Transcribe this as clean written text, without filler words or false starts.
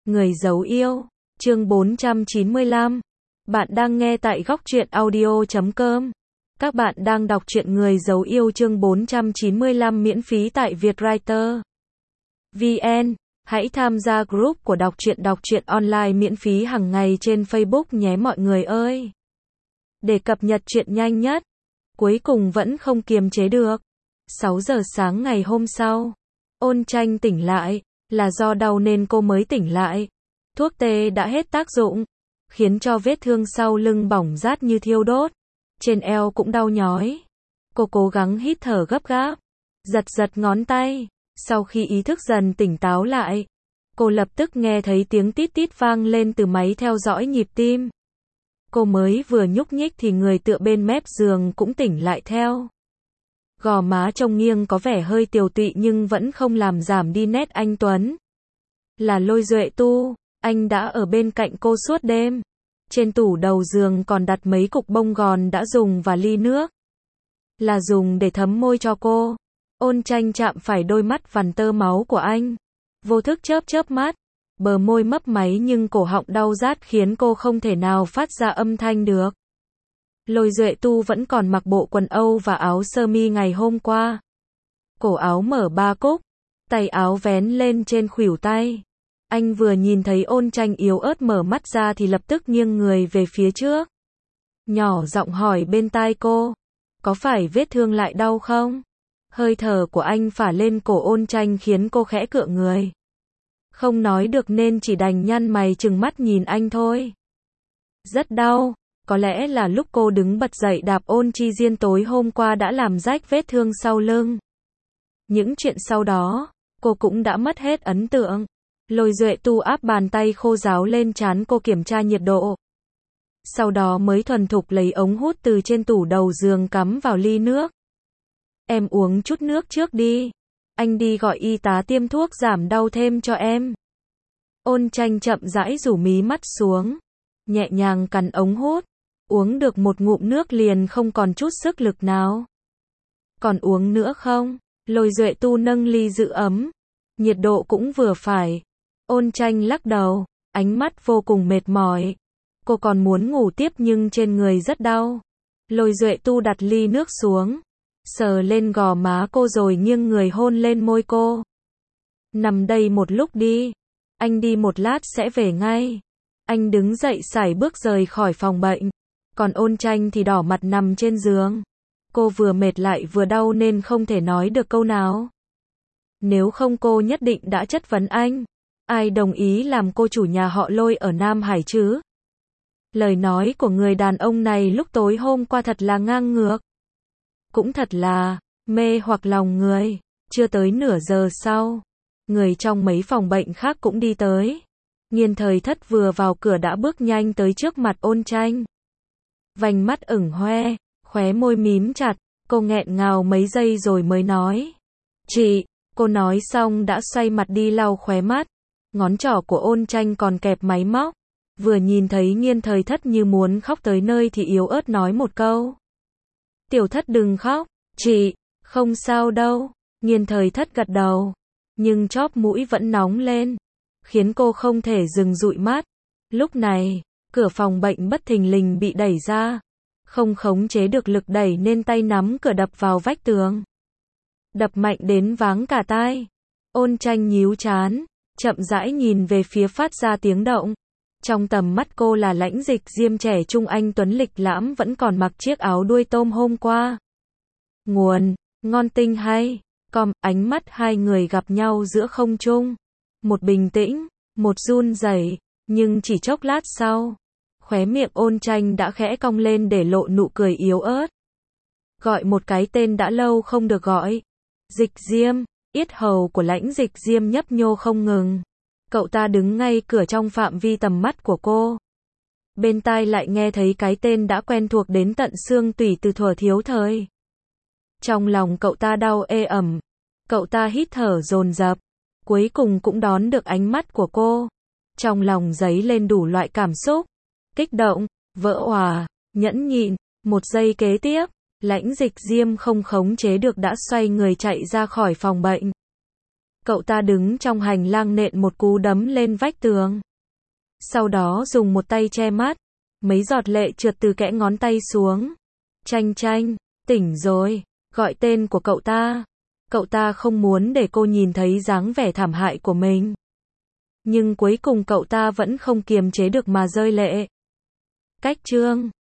Người giấu yêu, chương 495. Bạn đang nghe tại góc truyện audio.com. Các bạn đang đọc truyện Người giấu yêu chương 495 miễn phí tại Vietwriter VN. Hãy tham gia group của đọc truyện online miễn phí hàng ngày trên Facebook nhé mọi người ơi. Để cập nhật truyện nhanh nhất. Cuối cùng vẫn không kiềm chế được. 6 giờ sáng ngày hôm sau, Ôn Tranh tỉnh lại, là do đau nên cô mới tỉnh lại. Thuốc tê đã hết tác dụng, khiến cho vết thương sau lưng bỏng rát như thiêu đốt. Trên eo cũng đau nhói. Cô cố gắng hít thở gấp gáp, giật ngón tay. Sau khi ý thức dần tỉnh táo lại, cô lập tức nghe thấy tiếng tít tít vang lên từ máy theo dõi nhịp tim. Cô mới vừa nhúc nhích thì người tựa bên mép giường cũng tỉnh lại theo. Gò má trông nghiêng có vẻ hơi tiều tụy nhưng vẫn không làm giảm đi nét anh tuấn. Là Lôi Duệ Tu, anh đã ở bên cạnh cô suốt đêm. Trên tủ đầu giường còn đặt mấy cục bông gòn đã dùng và ly nước. Là dùng để thấm môi cho cô. Ôn Tranh chạm phải đôi mắt vằn tơ máu của anh. Vô thức chớp mắt. Bờ môi mấp máy nhưng cổ họng đau rát khiến cô không thể nào phát ra âm thanh được. Lôi Duệ Tu vẫn còn mặc bộ quần Âu và áo sơ mi ngày hôm qua. Cổ áo mở 3 cúc, tay áo vén lên trên khuỷu tay. Anh vừa nhìn thấy Ôn Tranh yếu ớt mở mắt ra thì lập tức nghiêng người về phía trước. Nhỏ giọng hỏi bên tai cô, có phải vết thương lại đau không? Hơi thở của anh phả lên cổ Ôn Tranh khiến cô khẽ cựa người. Không nói được nên chỉ đành nhăn mày trừng mắt nhìn anh thôi. Rất đau. Có lẽ là lúc cô đứng bật dậy đạp Ôn Chi Diên tối hôm qua đã làm rách vết thương sau lưng. Những chuyện sau đó, cô cũng đã mất hết ấn tượng. Lôi Duệ Tu áp bàn tay khô ráo lên trán cô kiểm tra nhiệt độ. Sau đó mới thuần thục lấy ống hút từ trên tủ đầu giường cắm vào ly nước. Em uống chút nước trước đi. Anh đi gọi y tá tiêm thuốc giảm đau thêm cho em. Ôn Tranh chậm rãi rủ mí mắt xuống. Nhẹ nhàng cắn ống hút. Uống được một ngụm nước liền không còn chút sức lực nào. Còn uống nữa không? Lôi Duệ Tu nâng ly giữ ấm. Nhiệt độ cũng vừa phải. Ôn Tranh lắc đầu, ánh mắt vô cùng mệt mỏi. Cô còn muốn ngủ tiếp nhưng trên người rất đau. Lôi Duệ Tu đặt ly nước xuống, sờ lên gò má cô rồi nghiêng người hôn lên môi cô. Nằm đây một lúc đi. Anh đi một lát sẽ về ngay. Anh đứng dậy sải bước rời khỏi phòng bệnh. Còn Ôn Tranh thì đỏ mặt nằm trên giường. Cô vừa mệt lại vừa đau nên không thể nói được câu nào. Nếu không cô nhất định đã chất vấn anh. Ai đồng ý làm cô chủ nhà họ Lôi ở Nam Hải chứ? Lời nói của người đàn ông này lúc tối hôm qua thật là ngang ngược. Cũng thật là mê hoặc lòng người. Chưa tới nửa giờ sau, người trong mấy phòng bệnh khác cũng đi tới. Nghiên Thời Thất vừa vào cửa đã bước nhanh tới trước mặt Ôn Tranh. Vành mắt ửng hoe, khóe môi mím chặt, cô nghẹn ngào mấy giây rồi mới nói. Chị, cô nói xong đã xoay mặt đi lau khóe mắt. Ngón trỏ của Ôn Tranh còn kẹp máy móc. Vừa nhìn thấy Nghiên Thời Thất như muốn khóc tới nơi thì yếu ớt nói một câu. Tiểu Thất đừng khóc, chị, không sao đâu. Nghiên Thời Thất gật đầu, nhưng chóp mũi vẫn nóng lên, khiến cô không thể dừng dụi mắt. Lúc này, cửa phòng bệnh bất thình lình bị đẩy ra. Không khống chế được lực đẩy nên tay nắm cửa đập vào vách tường. Đập mạnh đến váng cả tai. Ôn Tranh nhíu trán, chậm rãi nhìn về phía phát ra tiếng động. Trong tầm mắt cô là Lãnh Dịch Diêm trẻ trung anh tuấn lịch lãm vẫn còn mặc chiếc áo đuôi tôm hôm qua. Nguồn, ngon tinh hay. Ánh mắt hai người gặp nhau giữa không trung. Một bình tĩnh, một run rẩy, nhưng chỉ chốc lát sau, khóe miệng Ôn Tranh đã khẽ cong lên để lộ nụ cười yếu ớt. Gọi một cái tên đã lâu không được gọi. Dịch Diêm, yết hầu của Lãnh Dịch Diêm nhấp nhô không ngừng. Cậu ta đứng ngay cửa trong phạm vi tầm mắt của cô. Bên tai lại nghe thấy cái tên đã quen thuộc đến tận xương tủy từ thuở thiếu thời. Trong lòng cậu ta đau ê ẩm. Cậu ta hít thở dồn dập. Cuối cùng cũng đón được ánh mắt của cô. Trong lòng dấy lên đủ loại cảm xúc. Kích động, vỡ òa, nhẫn nhịn. Một giây kế tiếp, Lãnh Dịch Diêm không khống chế được đã xoay người chạy ra khỏi phòng bệnh. Cậu ta đứng trong hành lang nện một cú đấm lên vách tường. Sau đó dùng một tay che mắt. Mấy giọt lệ trượt từ kẽ ngón tay xuống. Chanh Chanh, tỉnh rồi. Gọi tên của cậu ta. Cậu ta không muốn để cô nhìn thấy dáng vẻ thảm hại của mình. Nhưng cuối cùng cậu ta vẫn không kiềm chế được mà rơi lệ. Cách chương